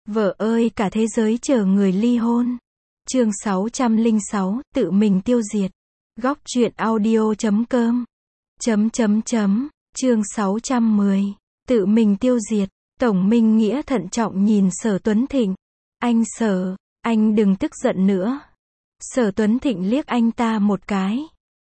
Vợ ơi cả thế giới chờ người ly hôn. Chương 606, tự mình tiêu diệt. Góc truyện audio.com. Chương 610, tự mình tiêu diệt. Tổng Minh Nghĩa thận trọng nhìn Sở Tuấn Thịnh. Anh Sở, anh đừng tức giận nữa. Sở Tuấn Thịnh liếc anh ta một cái.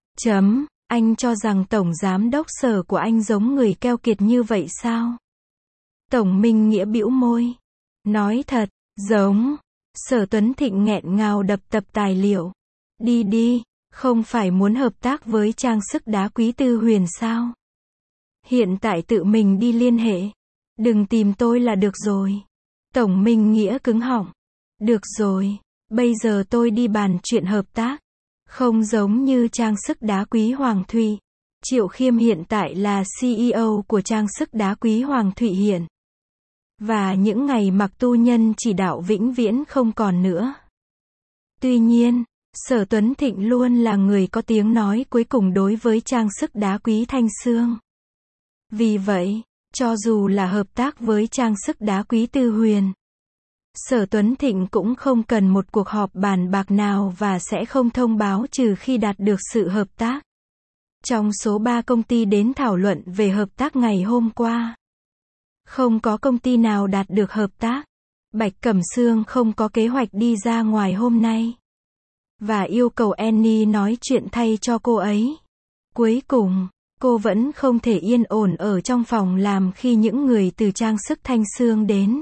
Anh cho rằng Tổng Giám đốc Sở của anh giống người keo kiệt như vậy sao? Tổng Minh Nghĩa bĩu môi. Nói thật, giống. Sở Tuấn Thịnh nghẹn ngào đập tập tài liệu. Đi, không phải muốn hợp tác với trang sức đá quý Tư Huyền sao? Hiện tại tự mình đi liên hệ. Đừng tìm tôi là được rồi. Tổng Minh Nghĩa cứng họng. Được rồi, bây giờ tôi đi bàn chuyện hợp tác. Không giống như trang sức đá quý Hoàng Thụy. Triệu Khiêm hiện tại là CEO của trang sức đá quý Hoàng Thụy hiện. Và những ngày Mặc Tu Nhân chỉ đạo vĩnh viễn không còn nữa. Tuy nhiên, Sở Tuấn Thịnh luôn là người có tiếng nói cuối cùng đối với trang sức đá quý Thanh Xương. Vì vậy, cho dù là hợp tác với trang sức đá quý Tư Huyền, Sở Tuấn Thịnh cũng không cần một cuộc họp bàn bạc nào và sẽ không thông báo trừ khi đạt được sự hợp tác. Trong số 3 công ty đến thảo luận về hợp tác ngày hôm qua, không có công ty nào đạt được hợp tác. Bạch Cẩm Sương không có kế hoạch đi ra ngoài hôm nay. Và yêu cầu Annie nói chuyện thay cho cô ấy. Cuối cùng, cô vẫn không thể yên ổn ở trong phòng làm khi những người từ trang sức Thanh Xương đến.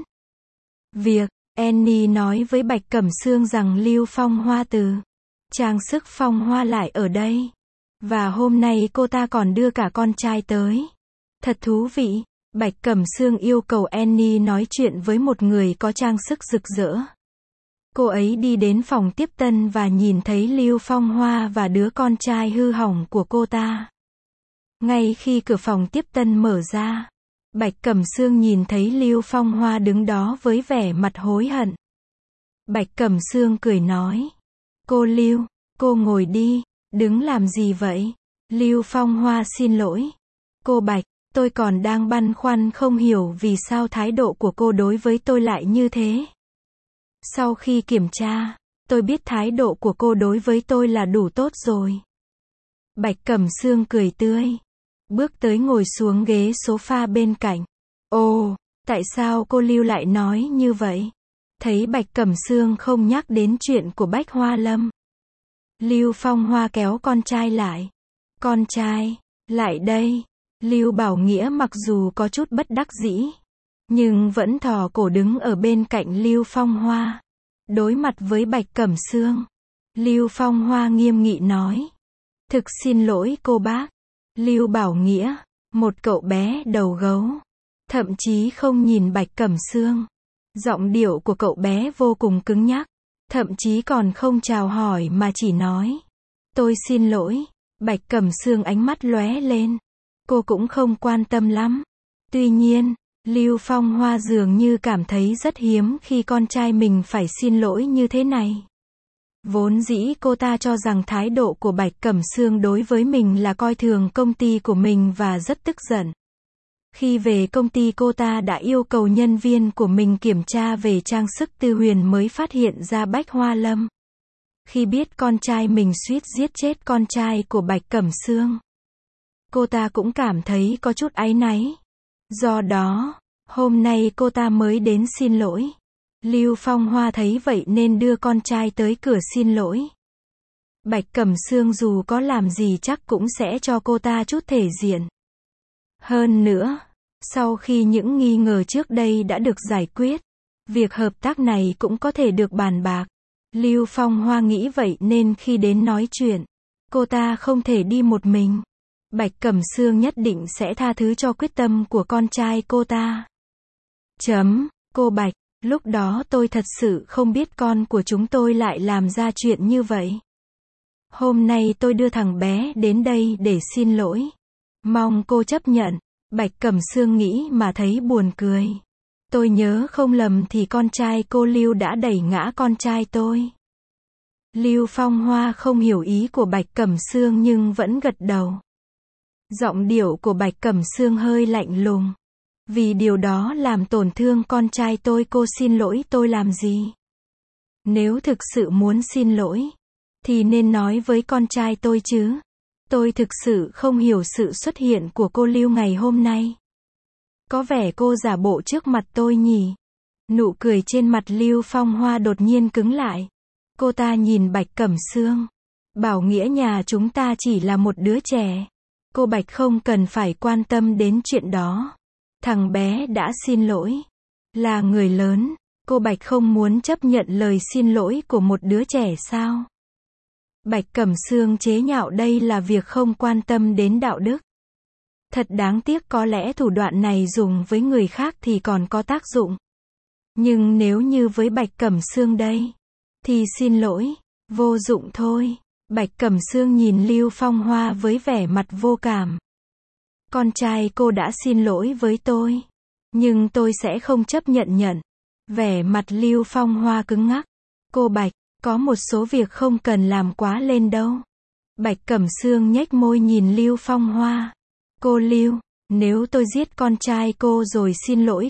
Annie nói với Bạch Cẩm Sương rằng Lưu Phong Hoa từ trang sức Phong Hoa lại ở đây. Và hôm nay cô ta còn đưa cả con trai tới. Thật thú vị. Bạch Cẩm Sương yêu cầu Annie nói chuyện với một người có trang sức rực rỡ. Cô ấy đi đến phòng tiếp tân và nhìn thấy Lưu Phong Hoa và đứa con trai hư hỏng của cô ta. Ngay khi cửa phòng tiếp tân mở ra, Bạch Cẩm Sương nhìn thấy Lưu Phong Hoa đứng đó với vẻ mặt hối hận. Bạch Cẩm Sương cười nói. Cô Lưu, cô ngồi đi, đứng làm gì vậy? Lưu Phong Hoa xin lỗi. Cô Bạch, tôi còn đang băn khoăn không hiểu vì sao thái độ của cô đối với tôi lại như thế. Sau khi kiểm tra, tôi biết thái độ của cô đối với tôi là đủ tốt rồi. Bạch Cẩm Sương cười tươi. Bước tới ngồi xuống ghế sofa bên cạnh. Ồ, tại sao cô Lưu lại nói như vậy? Thấy Bạch Cẩm Sương không nhắc đến chuyện của Bách Hoa Lâm. Lưu Phong Hoa kéo con trai lại. Con trai, lại đây. Lưu Bảo Nghĩa mặc dù có chút bất đắc dĩ, nhưng vẫn thò cổ đứng ở bên cạnh Lưu Phong Hoa. Đối mặt với Bạch Cẩm Sương, Lưu Phong Hoa nghiêm nghị nói. Thực xin lỗi cô bác. Lưu Bảo Nghĩa, một cậu bé đầu gấu, thậm chí không nhìn Bạch Cẩm Sương. Giọng điệu của cậu bé vô cùng cứng nhắc, thậm chí còn không chào hỏi mà chỉ nói. Tôi xin lỗi. Bạch Cẩm Sương ánh mắt lóe lên. Cô cũng không quan tâm lắm. Tuy nhiên, Lưu Phong Hoa dường như cảm thấy rất hiếm khi con trai mình phải xin lỗi như thế này. Vốn dĩ cô ta cho rằng thái độ của Bạch Cẩm Sương đối với mình là coi thường công ty của mình và rất tức giận. Khi về công ty cô ta đã yêu cầu nhân viên của mình kiểm tra về trang sức Tư Huyền mới phát hiện ra Bách Hoa Lâm. Khi biết con trai mình suýt giết chết con trai của Bạch Cẩm Sương, cô ta cũng cảm thấy có chút áy náy. Do đó, hôm nay cô ta mới đến xin lỗi. Lưu Phong Hoa thấy vậy nên đưa con trai tới cửa xin lỗi. Bạch Cẩm Sương dù có làm gì chắc cũng sẽ cho cô ta chút thể diện. Hơn nữa, sau khi những nghi ngờ trước đây đã được giải quyết, việc hợp tác này cũng có thể được bàn bạc. Lưu Phong Hoa nghĩ vậy nên khi đến nói chuyện, cô ta không thể đi một mình. Bạch Cẩm Sương nhất định sẽ tha thứ cho quyết tâm của con trai cô ta. Cô Bạch, lúc đó tôi thật sự không biết con của chúng tôi lại làm ra chuyện như vậy. Hôm nay tôi đưa thằng bé đến đây để xin lỗi. Mong cô chấp nhận. Bạch Cẩm Sương nghĩ mà thấy buồn cười. Tôi nhớ không lầm thì con trai cô Lưu đã đẩy ngã con trai tôi. Lưu Phong Hoa không hiểu ý của Bạch Cẩm Sương nhưng vẫn gật đầu. Giọng điệu của Bạch Cẩm Sương hơi lạnh lùng. Vì điều đó làm tổn thương con trai tôi, cô xin lỗi tôi làm gì? Nếu thực sự muốn xin lỗi, thì nên nói với con trai tôi chứ. Tôi thực sự không hiểu sự xuất hiện của cô Lưu ngày hôm nay. Có vẻ cô giả bộ trước mặt tôi nhỉ? Nụ cười trên mặt Lưu Phong Hoa đột nhiên cứng lại. Cô ta nhìn Bạch Cẩm Sương. Bảo Nghĩa nhà chúng ta chỉ là một đứa trẻ. Cô Bạch không cần phải quan tâm đến chuyện đó. Thằng bé đã xin lỗi. Là người lớn, cô Bạch không muốn chấp nhận lời xin lỗi của một đứa trẻ sao? Bạch Cẩm Sương chế nhạo đây là việc không quan tâm đến đạo đức. Thật đáng tiếc, có lẽ thủ đoạn này dùng với người khác thì còn có tác dụng. Nhưng nếu như với Bạch Cẩm Sương đây, thì xin lỗi, vô dụng thôi. Bạch Cẩm Sương nhìn Lưu Phong Hoa với vẻ mặt vô cảm. Con trai cô đã xin lỗi với tôi, nhưng tôi sẽ không chấp nhận. Vẻ mặt Lưu Phong Hoa cứng ngắc. Cô Bạch, có một số việc không cần làm quá lên đâu. Bạch Cẩm Sương nhếch môi nhìn Lưu Phong Hoa. Cô Lưu, nếu tôi giết con trai cô rồi xin lỗi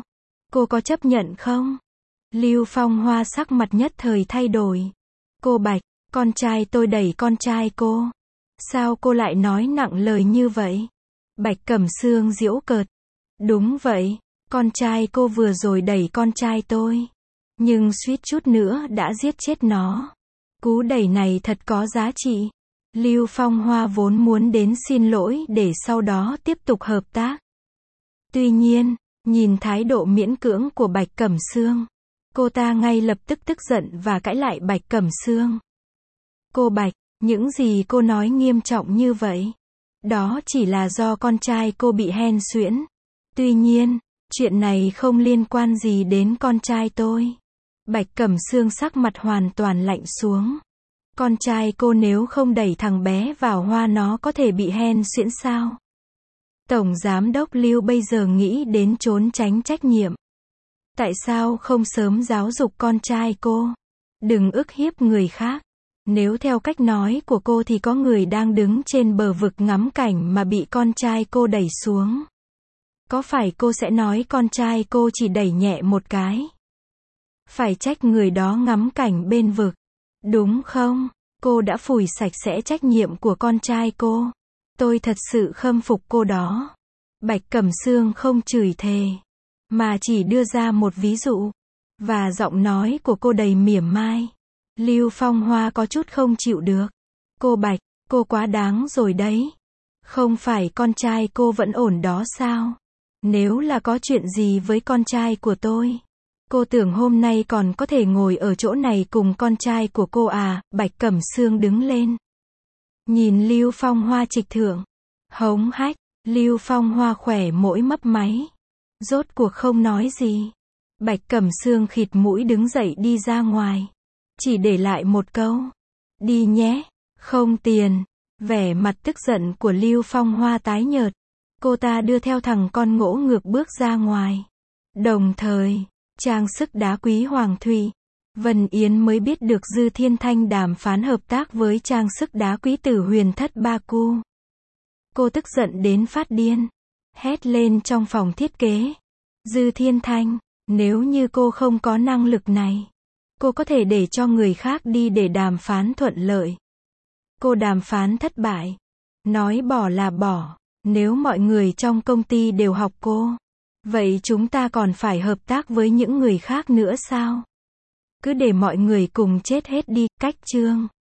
cô có chấp nhận không? Lưu Phong Hoa sắc mặt nhất thời thay đổi. Cô Bạch, con trai tôi đẩy con trai cô. Sao cô lại nói nặng lời như vậy? Bạch Cẩm Sương giễu cợt. Đúng vậy, con trai cô vừa rồi đẩy con trai tôi. Nhưng suýt chút nữa đã giết chết nó. Cú đẩy này thật có giá trị. Lưu Phong Hoa vốn muốn đến xin lỗi để sau đó tiếp tục hợp tác. Tuy nhiên, nhìn thái độ miễn cưỡng của Bạch Cẩm Sương, cô ta ngay lập tức tức giận và cãi lại Bạch Cẩm Sương. Cô Bạch, những gì cô nói nghiêm trọng như vậy? Đó chỉ là do con trai cô bị hen suyễn. Tuy nhiên, chuyện này không liên quan gì đến con trai tôi. Bạch Cẩm Sương sắc mặt hoàn toàn lạnh xuống. Con trai cô nếu không đẩy thằng bé vào hoa nó có thể bị hen suyễn sao? Tổng Giám đốc Lưu bây giờ nghĩ đến trốn tránh trách nhiệm. Tại sao không sớm giáo dục con trai cô? Đừng ức hiếp người khác. Nếu theo cách nói của cô thì có người đang đứng trên bờ vực ngắm cảnh mà bị con trai cô đẩy xuống. Có phải cô sẽ nói con trai cô chỉ đẩy nhẹ một cái? Phải trách người đó ngắm cảnh bên vực, đúng không? Cô đã phủi sạch sẽ trách nhiệm của con trai cô. Tôi thật sự khâm phục cô đó. Bạch Cẩm Sương không chửi thề, mà chỉ đưa ra một ví dụ. Và giọng nói của cô đầy mỉa mai. Lưu Phong Hoa có chút không chịu được. Cô Bạch, cô quá đáng rồi đấy. Không phải con trai cô vẫn ổn đó sao? Nếu là có chuyện gì với con trai của tôi, cô tưởng hôm nay còn có thể ngồi ở chỗ này cùng con trai của cô à? Bạch Cẩm Sương đứng lên. Nhìn Lưu Phong Hoa trịch thượng. Hống hách, Lưu Phong Hoa khỏe mỗi mấp máy. Rốt cuộc không nói gì. Bạch Cẩm Sương khịt mũi đứng dậy đi ra ngoài. Chỉ để lại một câu. Đi nhé, không tiền. Vẻ mặt tức giận của Lưu Phong Hoa tái nhợt. Cô ta đưa theo thằng con ngỗ ngược bước ra ngoài. Đồng thời, trang sức đá quý Hoàng Thụy, Vân Yến mới biết được Dư Thiên Thanh đàm phán hợp tác với trang sức đá quý Tử Huyền Thất Baku. Cô tức giận đến phát điên. Hét lên trong phòng thiết kế. Dư Thiên Thanh, nếu như cô không có năng lực này, cô có thể để cho người khác đi để đàm phán thuận lợi. Cô đàm phán thất bại. Nói bỏ là bỏ. Nếu mọi người trong công ty đều học cô, vậy chúng ta còn phải hợp tác với những người khác nữa sao? Cứ để mọi người cùng chết hết đi, cách chương.